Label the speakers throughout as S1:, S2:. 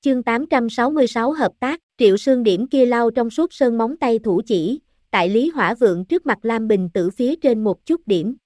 S1: Chương 866 hợp tác, Triệu Sương điểm kia lau trong suốt sơn móng tay thủ chỉ, tại Lý Hỏa Vượng trước mặt Lam Bình Tử phía trên một chút điểm.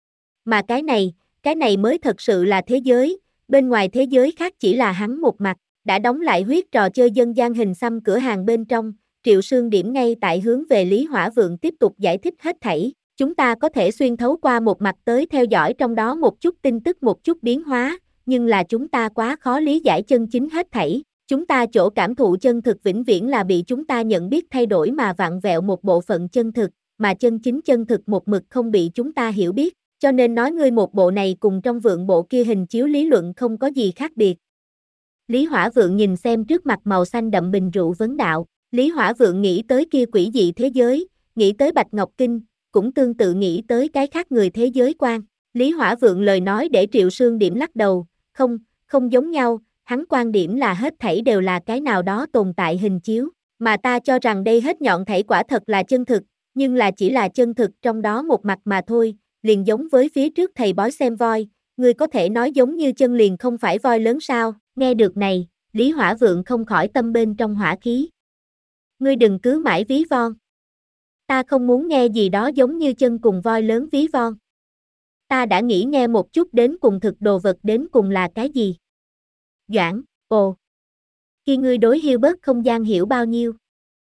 S1: Mà cái này mới thật sự là thế giới, bên ngoài thế giới khác chỉ là hắn một mặt, đã đóng lại huyết trò chơi dân gian hình xăm cửa hàng bên trong, Triệu Sương điểm ngay tại hướng về Lý Hỏa Vượng tiếp tục giải thích hết thảy. Chúng ta có thể xuyên thấu qua một mặt tới theo dõi trong đó một chút tin tức một chút biến hóa, nhưng là chúng ta quá khó lý giải chân chính hết thảy. Chúng ta chỗ cảm thụ chân thực vĩnh viễn là bị chúng ta nhận biết thay đổi mà vặn vẹo một bộ phận chân thực, mà chân chính chân thực một mực không bị chúng ta hiểu biết, cho nên nói ngươi một bộ này cùng trong vượng bộ kia hình chiếu lý luận không có gì khác biệt. Lý Hỏa Vượng nhìn xem trước mặt màu xanh đậm bình rượu vấn đạo, Lý Hỏa Vượng nghĩ tới kia quỷ dị thế giới, nghĩ tới Bạch Ngọc Kinh, cũng tương tự nghĩ tới cái khác người thế giới quan. Lý Hỏa Vượng lời nói để Triệu Sương điểm lắc đầu, không giống nhau, hắn quan điểm là hết thảy đều là cái nào đó tồn tại hình chiếu, mà ta cho rằng đây hết nhọn thảy quả thật là chân thực, nhưng là chỉ là chân thực trong đó một mặt mà thôi, liền giống với phía trước thầy bói xem voi, ngươi có thể nói giống như chân liền không phải voi lớn sao? Nghe được này, Lý Hỏa Vượng không khỏi tâm bên trong hỏa khí. Ngươi đừng cứ mãi ví von. Ta không muốn nghe gì đó giống như chân cùng voi lớn ví von. Ta đã nghĩ nghe một chút đến cùng thực đồ vật đến cùng là cái gì. Doãn, ồ. Khi ngươi đối hiêu bớt không gian hiểu bao nhiêu.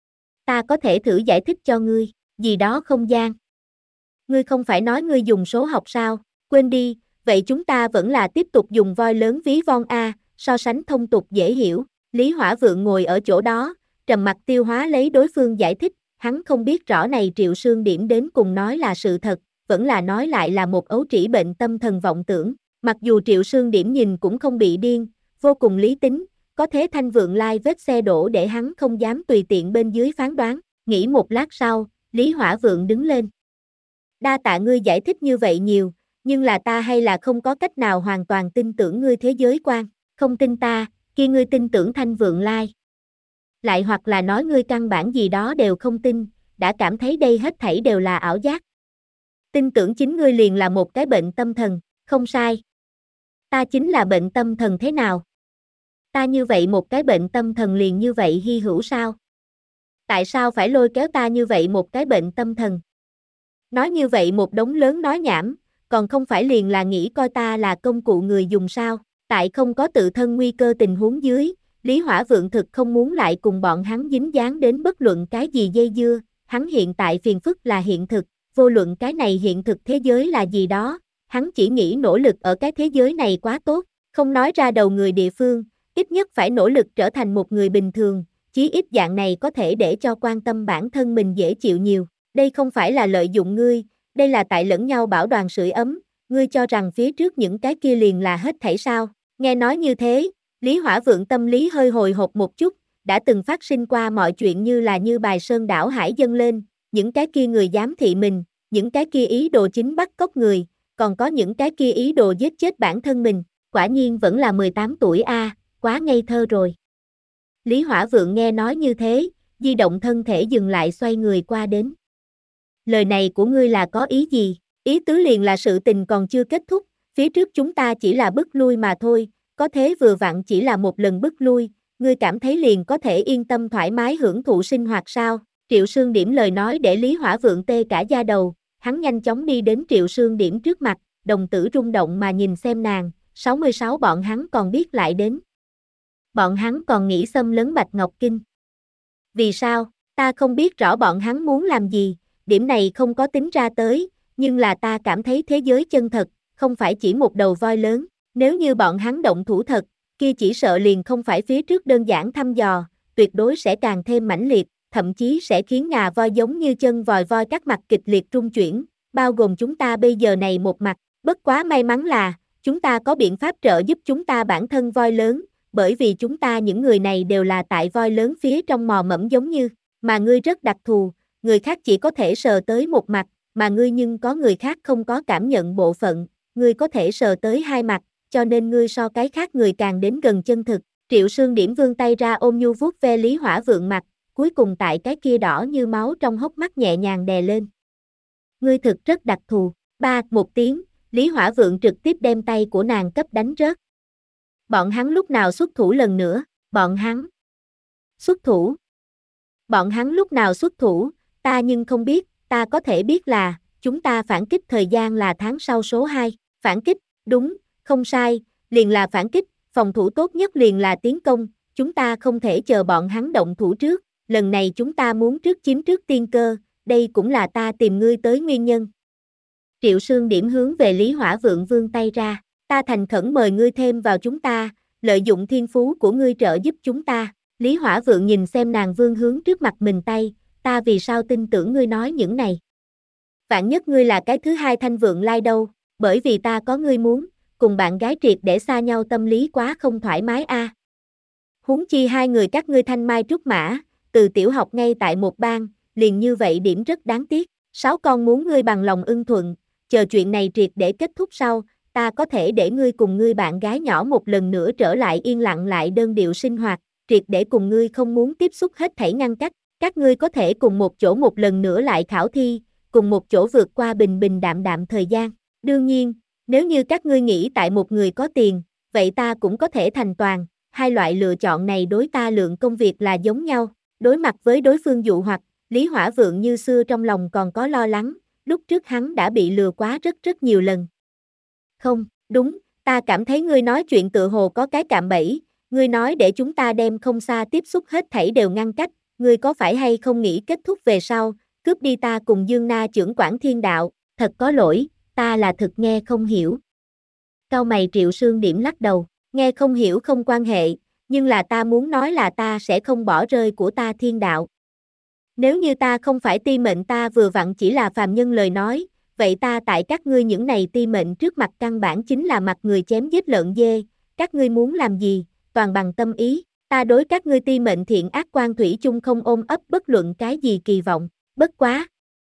S1: Ta có thể thử giải thích cho ngươi, gì đó không gian. Ngươi không phải nói ngươi dùng số học sao, quên đi, vậy chúng ta vẫn là tiếp tục dùng voi lớn ví von A, so sánh thông tục dễ hiểu. Lý Hỏa Vượng ngồi ở chỗ đó, trầm mặc tiêu hóa lấy đối phương giải thích, hắn không biết rõ này Triệu Sương điểm đến cùng nói là sự thật, vẫn là nói lại là một ấu trĩ bệnh tâm thần vọng tưởng. Mặc dù Triệu Sương điểm nhìn cũng không bị điên, vô cùng lý tính, có thế Thanh Vượng Lai vết xe đổ để hắn không dám tùy tiện bên dưới phán đoán. Nghĩ một lát sau, Lý Hỏa Vượng đứng lên. Đa tạ ngươi giải thích như vậy nhiều, nhưng là ta hay là không có cách nào hoàn toàn tin tưởng ngươi thế giới quan. Không tin ta, kia ngươi tin tưởng Thanh Vượng Lai. Lại hoặc là nói ngươi căn bản gì đó đều không tin, đã cảm thấy đây hết thảy đều là ảo giác. Tin tưởng chính ngươi liền là một cái bệnh tâm thần, không sai. Ta chính là bệnh tâm thần thế nào? Ta như vậy một cái bệnh tâm thần liền như vậy hy hữu sao? Tại sao phải lôi kéo ta như vậy một cái bệnh tâm thần? Nói như vậy một đống lớn nói nhảm, còn không phải liền là nghĩ coi ta là công cụ người dùng sao? Tại không có tự thân nguy cơ tình huống dưới, Lý Hỏa Vượng thực không muốn lại cùng bọn hắn dính dáng đến bất luận cái gì dây dưa, hắn hiện tại phiền phức là hiện thực, vô luận cái này hiện thực thế giới là gì đó, hắn chỉ nghĩ nỗ lực ở cái thế giới này quá tốt, không nói ra đầu người địa phương, ít nhất phải nỗ lực trở thành một người bình thường, chí ít dạng này có thể để cho quan tâm bản thân mình dễ chịu nhiều, đây không phải là lợi dụng ngươi, đây là tại lẫn nhau bảo đoàn sưởi ấm, ngươi cho rằng phía trước những cái kia liền là hết thảy sao? Nghe nói như thế, Lý Hỏa Vượng tâm lý hơi hồi hộp một chút, đã từng phát sinh qua mọi chuyện như là như bài sơn đảo hải dâng lên, những cái kia người giám thị mình, những cái kia ý đồ chính bắt cóc người, còn có những cái kia ý đồ giết chết bản thân mình, quả nhiên vẫn là 18 tuổi a, quá ngây thơ rồi. Lý Hỏa Vượng nghe nói như thế, di động thân thể dừng lại xoay người qua đến. Lời này của ngươi là có ý gì? Ý tứ liền là sự tình còn chưa kết thúc, phía trước chúng ta chỉ là bước lui mà thôi, có thế vừa vặn chỉ là một lần bước lui, ngươi cảm thấy liền có thể yên tâm thoải mái hưởng thụ sinh hoạt sao? Triệu Sương điểm lời nói để Lý Hỏa Vượng tê cả da đầu, hắn nhanh chóng đi đến Triệu Sương điểm trước mặt, đồng tử rung động mà nhìn xem nàng, 66 bọn hắn còn biết lại đến. Bọn hắn còn nghĩ xâm lấn Bạch Ngọc Kinh. Vì sao? Ta không biết rõ bọn hắn muốn làm gì, điểm này không có tính ra tới, nhưng là ta cảm thấy thế giới chân thật, không phải chỉ một đầu voi lớn, nếu như bọn hắn động thủ thật, kia chỉ sợ liền không phải phía trước đơn giản thăm dò, tuyệt đối sẽ càng thêm mãnh liệt, thậm chí sẽ khiến ngà voi giống như chân vòi voi các mặt kịch liệt rung chuyển, bao gồm chúng ta bây giờ này một mặt, bất quá may mắn là, chúng ta có biện pháp trợ giúp chúng ta bản thân voi lớn, bởi vì chúng ta những người này đều là tại voi lớn phía trong mò mẫm giống như, mà ngươi rất đặc thù, người khác chỉ có thể sờ tới một mặt, mà ngươi nhưng có người khác không có cảm nhận bộ phận, ngươi có thể sờ tới hai mặt, cho nên ngươi so cái khác người càng đến gần chân thực. Triệu Sương điểm vươn tay ra ôm nhu vuốt ve Lý Hỏa Vượng mặt, cuối cùng tại cái kia đỏ như máu trong hốc mắt nhẹ nhàng đè lên. Ngươi thực rất đặc thù. Ba, một tiếng, Lý Hỏa Vượng trực tiếp đem tay của nàng cấp đánh rớt. Bọn hắn lúc nào xuất thủ lần nữa? Bọn hắn xuất thủ. Bọn hắn lúc nào xuất thủ, ta nhưng không biết, ta có thể biết là, chúng ta phản kích thời gian là tháng sau số 2. Phản kích, đúng, không sai, liền là phản kích, phòng thủ tốt nhất liền là tiến công, chúng ta không thể chờ bọn hắn động thủ trước, lần này chúng ta muốn chiếm trước tiên cơ, đây cũng là ta tìm ngươi tới nguyên nhân. Triệu Sương điểm hướng về Lý Hỏa Vượng vươn tay ra, ta thành khẩn mời ngươi thêm vào chúng ta, lợi dụng thiên phú của ngươi trợ giúp chúng ta. Lý Hỏa Vượng nhìn xem nàng vươn hướng trước mặt mình tay, ta vì sao tin tưởng ngươi nói những này. Vạn nhất ngươi là cái thứ hai Thanh Vượng Lai đâu, bởi vì ta có ngươi muốn, cùng bạn gái triệt để xa nhau tâm lý quá không thoải mái a. Huống chi hai người các ngươi thanh mai trúc mã, từ tiểu học ngay tại một ban, liền như vậy điểm rất đáng tiếc. 6 con muốn ngươi bằng lòng ưng thuận, chờ chuyện này triệt để kết thúc sau, ta có thể để ngươi cùng ngươi bạn gái nhỏ một lần nữa trở lại yên lặng lại đơn điệu sinh hoạt, triệt để cùng ngươi không muốn tiếp xúc hết thảy ngăn cách, các ngươi có thể cùng một chỗ một lần nữa lại khảo thi, cùng một chỗ vượt qua bình bình đạm đạm thời gian. Đương nhiên, nếu như các ngươi nghĩ tại một người có tiền, vậy ta cũng có thể thành toàn, hai loại lựa chọn này đối ta lượng công việc là giống nhau. Đối mặt với đối phương dụ hoặc, Lý Hỏa Vượng như xưa trong lòng còn có lo lắng, lúc trước hắn đã bị lừa quá rất nhiều lần. Không, đúng, ta cảm thấy ngươi nói chuyện tựa hồ có cái cạm bẫy, ngươi nói để chúng ta đem không xa tiếp xúc hết thảy đều ngăn cách, ngươi có phải hay không nghĩ kết thúc về sau, cướp đi ta cùng Dương Na trưởng quản thiên đạo, thật có lỗi, ta là thực nghe không hiểu. Cau mày Triệu Sương điểm lắc đầu, nghe không hiểu không quan hệ, nhưng là ta muốn nói là ta sẽ không bỏ rơi của ta thiên đạo. Nếu như ta không phải ti mệnh ta vừa vặn chỉ là phàm nhân lời nói, vậy ta tại các ngươi những này ti mệnh trước mặt căn bản chính là mặt người chém giết lợn dê, các ngươi muốn làm gì, toàn bằng tâm ý, ta đối các ngươi ti mệnh thiện ác quan thủy chung không ôm ấp bất luận cái gì kỳ vọng, bất quá.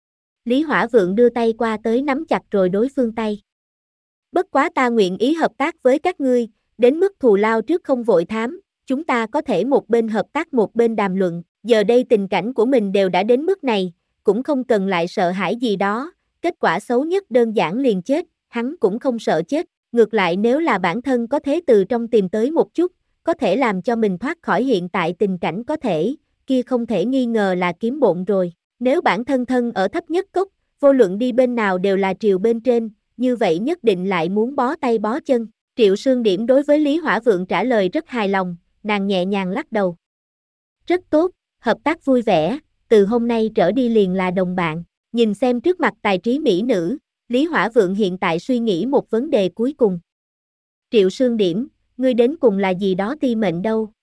S1: Lý Hỏa Vượng đưa tay qua tới nắm chặt rồi đối phương tay. Bất quá ta nguyện ý hợp tác với các ngươi, đến mức thù lao trước không vội thám, chúng ta có thể một bên hợp tác một bên đàm luận, giờ đây tình cảnh của mình đều đã đến mức này, cũng không cần lại sợ hãi gì đó, kết quả xấu nhất đơn giản liền chết, hắn cũng không sợ chết, ngược lại nếu là bản thân có thế từ trong tìm tới một chút, có thể làm cho mình thoát khỏi hiện tại tình cảnh có thể, kia không thể nghi ngờ là kiếm bộn rồi, nếu bản thân thân ở thấp nhất cốc, vô luận đi bên nào đều là triều bên trên, như vậy nhất định lại muốn bó tay bó chân. Triệu Sương điểm đối với Lý Hỏa Vượng trả lời rất hài lòng, nàng nhẹ nhàng lắc đầu. Rất tốt, hợp tác vui vẻ, từ hôm nay trở đi liền là đồng bạn. Nhìn xem trước mặt tài trí mỹ nữ, Lý Hỏa Vượng hiện tại suy nghĩ một vấn đề cuối cùng. Triệu Sương điểm, ngươi đến cùng là gì đó ti mệnh đâu?